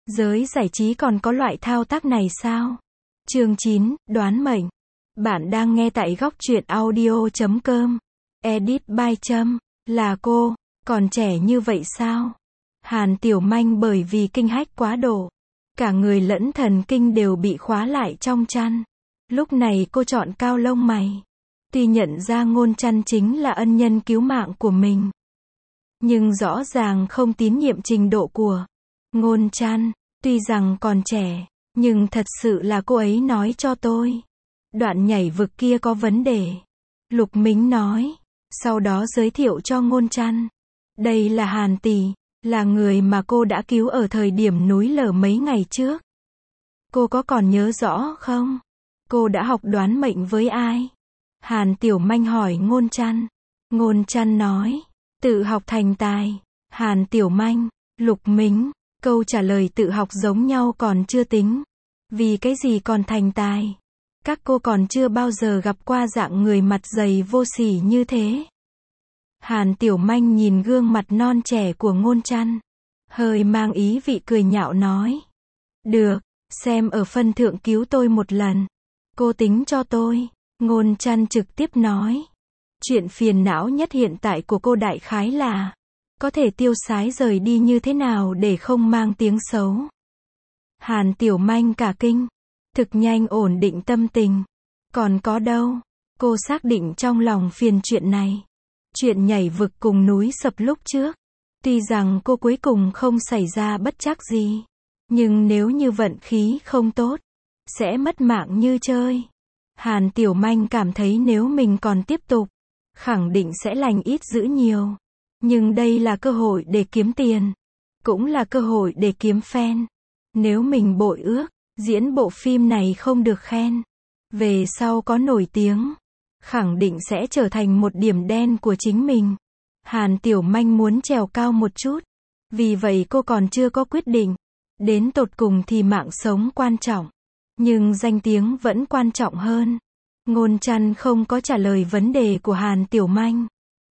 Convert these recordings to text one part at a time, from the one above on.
Giới giải trí còn có loại thao tác này sao? Chương 9, đoán mệnh. Bạn đang nghe tại góc truyện audio.com. Edit by Trâm. Là cô, còn trẻ như vậy sao? Hàn Tiểu Manh bởi vì kinh hách quá độ. Cả người lẫn thần kinh đều bị khóa lại trong chăn. Lúc này cô chọn cao lông mày. Tuy nhận ra Ngôn Chăn chính là ân nhân cứu mạng của mình, nhưng rõ ràng không tín nhiệm trình độ của Ngôn Chăn. Tuy rằng còn trẻ, nhưng thật sự là cô ấy nói cho tôi. Đoạn nhảy vực kia có vấn đề. Lục Mính nói. Sau đó giới thiệu cho Ngôn Chăn. Đây là Hàn tỷ, là người mà cô đã cứu ở thời điểm núi lở mấy ngày trước. Cô có còn nhớ rõ không? Cô đã học đoán mệnh với ai? Hàn Tiểu Manh hỏi Ngôn Chăn. Ngôn Chăn nói. Tự học thành tài. Hàn Tiểu Manh, Lục Mính. Câu trả lời tự học giống nhau còn chưa tính. Vì cái gì còn thành tài? Các cô còn chưa bao giờ gặp qua dạng người mặt dày vô sỉ như thế. Hàn Tiểu Manh nhìn gương mặt non trẻ của Ngôn Chăn, hơi mang ý vị cười nhạo nói. Được, xem ở phân thượng cứu tôi một lần. Cô tính cho tôi. Ngôn Chăn trực tiếp nói. Chuyện phiền não nhất hiện tại của cô đại khái là có thể tiêu sái rời đi như thế nào để không mang tiếng xấu. Hàn Tiểu Manh cả kinh. Thực nhanh ổn định tâm tình. Còn có đâu. Cô xác định trong lòng phiền chuyện này. Chuyện nhảy vực cùng núi sập lúc trước. Tuy rằng cô cuối cùng không xảy ra bất trắc gì. Nhưng nếu như vận khí không tốt, sẽ mất mạng như chơi. Hàn Tiểu Manh cảm thấy nếu mình còn tiếp tục, khẳng định sẽ lành ít dữ nhiều. Nhưng đây là cơ hội để kiếm tiền. Cũng là cơ hội để kiếm fan. Nếu mình bội ước, diễn bộ phim này không được khen, về sau có nổi tiếng, khẳng định sẽ trở thành một điểm đen của chính mình. Hàn Tiểu Manh muốn trèo cao một chút. Vì vậy cô còn chưa có quyết định. Đến tột cùng thì mạng sống quan trọng, nhưng danh tiếng vẫn quan trọng hơn. Ngôn Chăn không có trả lời vấn đề của Hàn Tiểu Manh,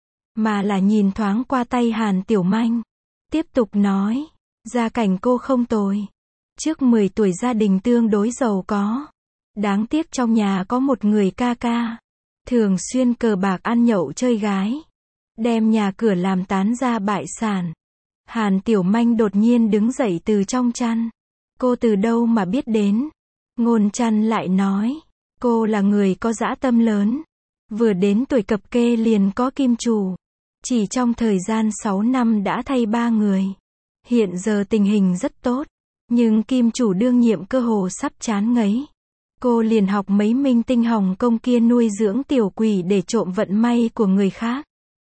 mà là nhìn thoáng qua tay Hàn Tiểu Manh. Tiếp tục nói. Gia cảnh cô không tồi. Trước 10 tuổi gia đình tương đối giàu có. Đáng tiếc trong nhà có một người ca ca. Thường xuyên cờ bạc ăn nhậu chơi gái. Đem nhà cửa làm tán gia bại sản. Hàn Tiểu Manh đột nhiên đứng dậy từ trong chăn. Cô từ đâu mà biết đến? Ngôn Chăn lại nói. Cô là người có dã tâm lớn. Vừa đến tuổi cập kê liền có kim chủ. Chỉ trong thời gian 6 năm đã thay 3 người. Hiện giờ tình hình rất tốt. Nhưng kim chủ đương nhiệm cơ hồ sắp chán ngấy. Cô liền học mấy minh tinh Hồng Kông kia nuôi dưỡng tiểu quỷ để trộm vận may của người khác.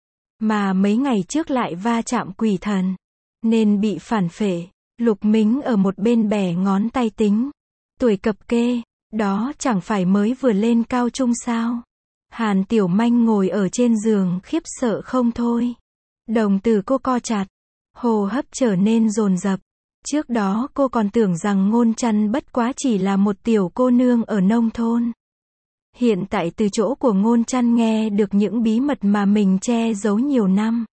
Mà mấy ngày trước lại va chạm quỷ thần, nên bị phản phệ. Lục Mính ở một bên bẻ ngón tay tính. Tuổi cập kê, đó chẳng phải mới vừa lên cao trung sao? Hàn Tiểu Manh ngồi ở trên giường khiếp sợ không thôi. Đồng tử cô co chặt, hô hấp trở nên dồn dập. Trước đó cô còn tưởng rằng Ngôn Chăn bất quá chỉ là một tiểu cô nương ở nông thôn. Hiện tại từ chỗ của Ngôn Chăn nghe được những bí mật mà mình che giấu nhiều năm.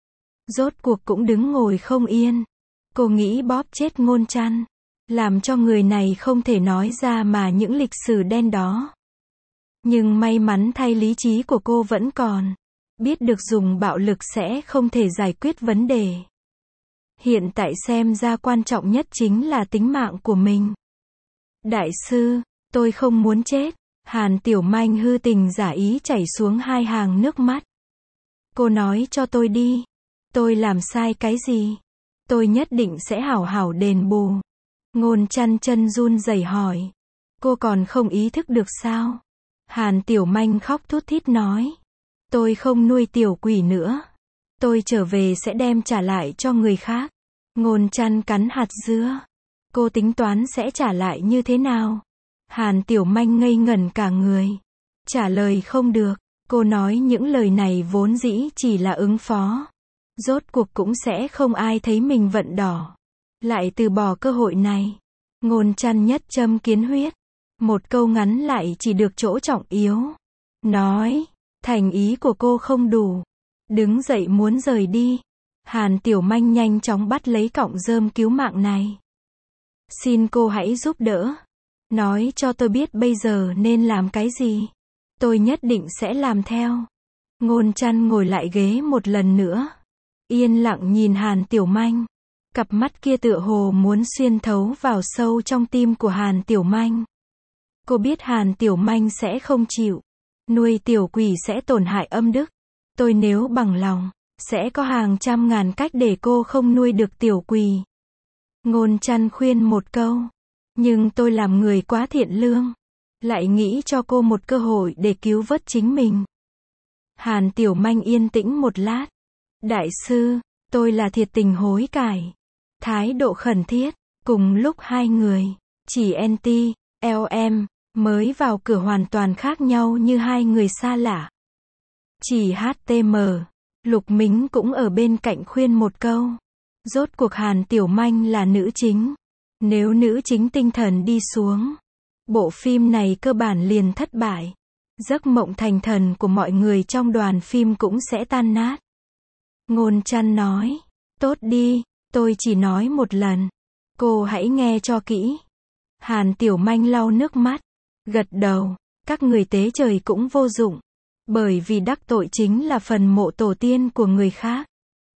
Rốt cuộc cũng đứng ngồi không yên. Cô nghĩ bóp chết Ngôn Chăn, làm cho người này không thể nói ra mà những lịch sử đen đó. Nhưng may mắn thay lý trí của cô vẫn còn. Biết được dùng bạo lực sẽ không thể giải quyết vấn đề. Hiện tại xem ra quan trọng nhất chính là tính mạng của mình. Đại sư, tôi không muốn chết. Hàn Tiểu Manh hư tình giả ý chảy xuống 2 hàng nước mắt. Cô nói cho tôi đi. Tôi làm sai cái gì? Tôi nhất định sẽ hảo hảo đền bù. Ngôn Chăn chân run rẩy hỏi. Cô còn không ý thức được sao? Hàn Tiểu Manh khóc thút thít nói. Tôi không nuôi tiểu quỷ nữa. Tôi trở về sẽ đem trả lại cho người khác. Ngôn Chăn cắn hạt dưa. Cô tính toán sẽ trả lại như thế nào? Hàn Tiểu Manh ngây ngẩn cả người. Trả lời không được. Cô nói những lời này vốn dĩ chỉ là ứng phó. Rốt cuộc cũng sẽ không ai thấy mình vận đỏ. Lại từ bỏ cơ hội này. Ngôn Chăn nhất châm kiến huyết. Một câu ngắn lại chỉ được chỗ trọng yếu. Nói. Thành ý của cô không đủ. Đứng dậy muốn rời đi. Hàn Tiểu Manh nhanh chóng bắt lấy cọng rơm cứu mạng này. Xin cô hãy giúp đỡ. Nói cho tôi biết bây giờ nên làm cái gì. Tôi nhất định sẽ làm theo. Ngôn Trăn ngồi lại ghế một lần nữa. Yên lặng nhìn Hàn Tiểu Manh. Cặp mắt kia tựa hồ muốn xuyên thấu vào sâu trong tim của Hàn Tiểu Manh. Cô biết Hàn Tiểu Manh sẽ không chịu. Nuôi tiểu quỷ sẽ tổn hại âm đức. Tôi nếu bằng lòng, sẽ có hàng trăm ngàn cách để cô không nuôi được tiểu quỷ. Ngôn Trăn khuyên một câu. Nhưng tôi làm người quá thiện lương. Lại nghĩ cho cô một cơ hội để cứu vớt chính mình. Hàn Tiểu Manh yên tĩnh một lát. Đại sư, tôi là thiệt tình hối cải. Thái độ khẩn thiết. Cùng lúc hai người, chỉ NT, LM, mới vào cửa hoàn toàn khác nhau như hai người xa lạ. Chỉ HTM, Lục Mính cũng ở bên cạnh khuyên một câu. Rốt cuộc Hàn Tiểu Manh là nữ chính. Nếu nữ chính tinh thần đi xuống, bộ phim này cơ bản liền thất bại. Giấc mộng thành thần của mọi người trong đoàn phim cũng sẽ tan nát. Ngôn Trăn nói, tốt đi, tôi chỉ nói một lần. Cô hãy nghe cho kỹ. Hàn Tiểu Manh lau nước mắt, gật đầu, các người tế trời cũng vô dụng. Bởi vì đắc tội chính là phần mộ tổ tiên của người khác.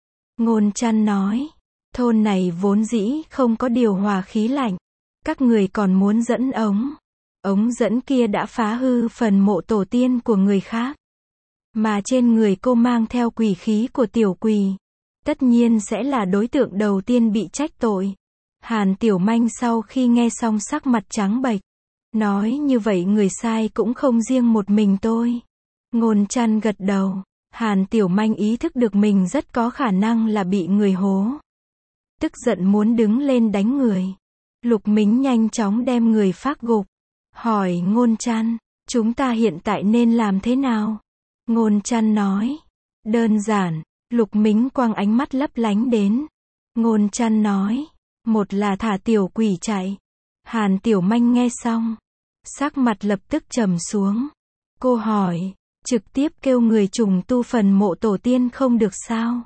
Ngôn Trăn nói, thôn này vốn dĩ không có điều hòa khí lạnh. Các người còn muốn dẫn ống. Ống dẫn kia đã phá hư phần mộ tổ tiên của người khác. Mà trên người cô mang theo quỷ khí của tiểu quỷ. Tất nhiên sẽ là đối tượng đầu tiên bị trách tội. Hàn Tiểu Manh sau khi nghe xong sắc mặt trắng bệch. Nói như vậy người sai cũng không riêng một mình tôi. Ngôn Trăn gật đầu. Hàn Tiểu Manh ý thức được mình rất có khả năng là bị người hố. Tức giận muốn đứng lên đánh người. Lục Mính nhanh chóng đem người phác gục. Hỏi Ngôn Trăn, chúng ta hiện tại nên làm thế nào? Ngôn Trăn nói, đơn giản. Lục Mính quăng ánh mắt lấp lánh đến. Ngôn Trăn nói, một là thả tiểu quỷ chạy. Hàn Tiểu Manh nghe xong, sắc mặt lập tức trầm xuống. Cô hỏi, trực tiếp kêu người trùng tu phần mộ tổ tiên không được sao?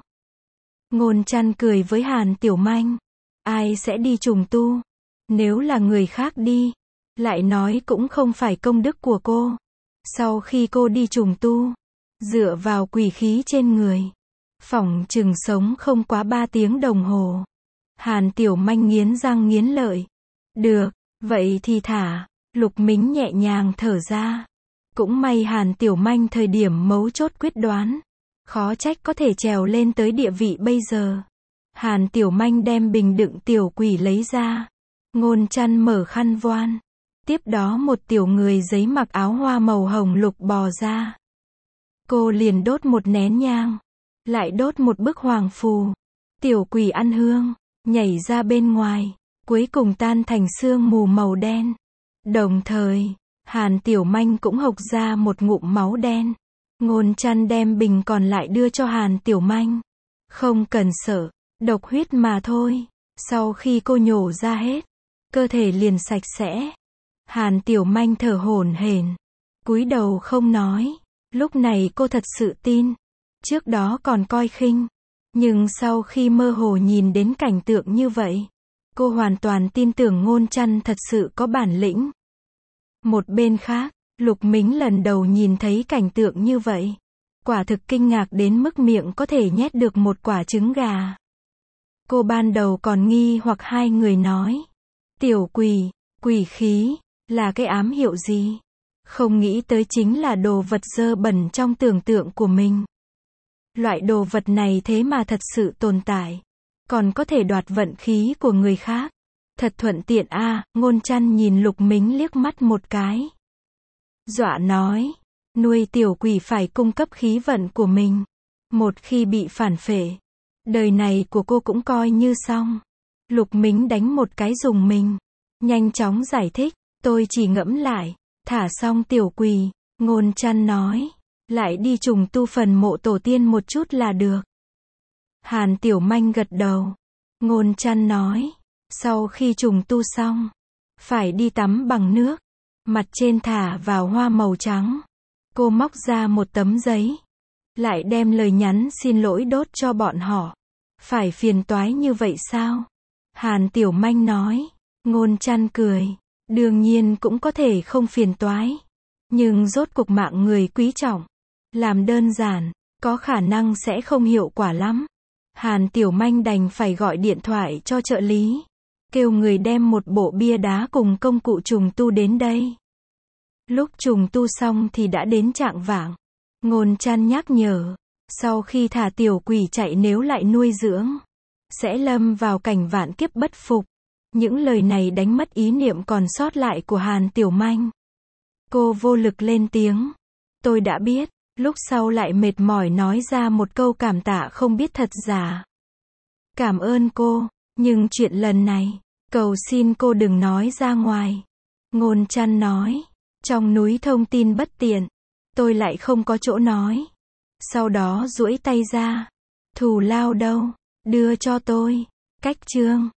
Ngôn Trăn cười với Hàn Tiểu Manh. Ai sẽ đi trùng tu? Nếu là người khác đi, lại nói cũng không phải công đức của cô. Sau khi cô đi trùng tu, dựa vào quỷ khí trên người, phỏng chừng sống không quá 3 tiếng đồng hồ. Hàn Tiểu Manh nghiến răng nghiến lợi. Được, vậy thì thả. Lục Mính nhẹ nhàng thở ra. Cũng may Hàn Tiểu Manh thời điểm mấu chốt quyết đoán. Khó trách có thể trèo lên tới địa vị bây giờ. Hàn Tiểu Manh đem bình đựng tiểu quỷ lấy ra. Ngôn Trăn mở khăn voan. Tiếp đó một tiểu người giấy mặc áo hoa màu hồng lục bò ra. Cô liền đốt một nén nhang. Lại đốt một bức hoàng phù. Tiểu quỷ ăn hương, nhảy ra bên ngoài. Cuối cùng tan thành sương mù màu đen. Đồng thời, Hàn Tiểu Manh cũng hộc ra một ngụm máu đen. Ngôn Trăn đem bình còn lại đưa cho Hàn Tiểu Manh. Không cần sợ, độc huyết mà thôi. Sau khi cô nhổ ra hết, cơ thể liền sạch sẽ. Hàn Tiểu Manh thở hổn hển, cúi đầu không nói. Lúc này cô thật sự tin. Trước đó còn coi khinh. Nhưng sau khi mơ hồ nhìn đến cảnh tượng như vậy, cô hoàn toàn tin tưởng Ngôn Trăn thật sự có bản lĩnh. Một bên khác, Lục Mính lần đầu nhìn thấy cảnh tượng như vậy. Quả thực kinh ngạc đến mức miệng có thể nhét được một quả trứng gà. Cô ban đầu còn nghi hoặc hai người nói. Tiểu quỷ, quỷ khí, là cái ám hiệu gì? Không nghĩ tới chính là đồ vật dơ bẩn trong tưởng tượng của mình. Loại đồ vật này thế mà thật sự tồn tại. Còn có thể đoạt vận khí của người khác. Thật thuận tiện a. Ngôn Trăn nhìn Lục Mính liếc mắt một cái. Dọa nói, nuôi tiểu quỷ phải cung cấp khí vận của mình. Một khi bị phản phệ, đời này của cô cũng coi như xong. Lục Mính đánh một cái dùng mình. Nhanh chóng giải thích, tôi chỉ ngẫm lại. Thả xong tiểu quỷ, Ngôn Trăn nói, lại đi trùng tu phần mộ tổ tiên một chút là được. Hàn Tiểu Manh gật đầu. Ngôn Trăn nói, sau khi trùng tu xong, phải đi tắm bằng nước. Mặt trên thả vào hoa màu trắng. Cô móc ra một tấm giấy. Lại đem lời nhắn xin lỗi đốt cho bọn họ. Phải phiền toái như vậy sao? Hàn Tiểu Manh nói. Ngôn Trăn cười. Đương nhiên cũng có thể không phiền toái. Nhưng rốt cuộc mạng người quý trọng. Làm đơn giản, có khả năng sẽ không hiệu quả lắm. Hàn Tiểu Manh đành phải gọi điện thoại cho trợ lý. Kêu người đem một bộ bia đá cùng công cụ trùng tu đến đây. Lúc trùng tu xong thì đã đến chạng vạng. Ngôn Trăn nhắc nhở. Sau khi thả tiểu quỷ chạy nếu lại nuôi dưỡng, sẽ lâm vào cảnh vạn kiếp bất phục. Những lời này đánh mất ý niệm còn sót lại của Hàn Tiểu Manh. Cô vô lực lên tiếng. Tôi đã biết. Lúc sau lại mệt mỏi nói ra một câu cảm tạ không biết thật giả. Cảm ơn cô, nhưng chuyện lần này, cầu xin cô đừng nói ra ngoài. Ngôn Trăn nói. Trong núi thông tin bất tiện. Tôi lại không có chỗ nói. Sau đó duỗi tay ra. Thù lao đâu? Đưa cho tôi. Cách chương.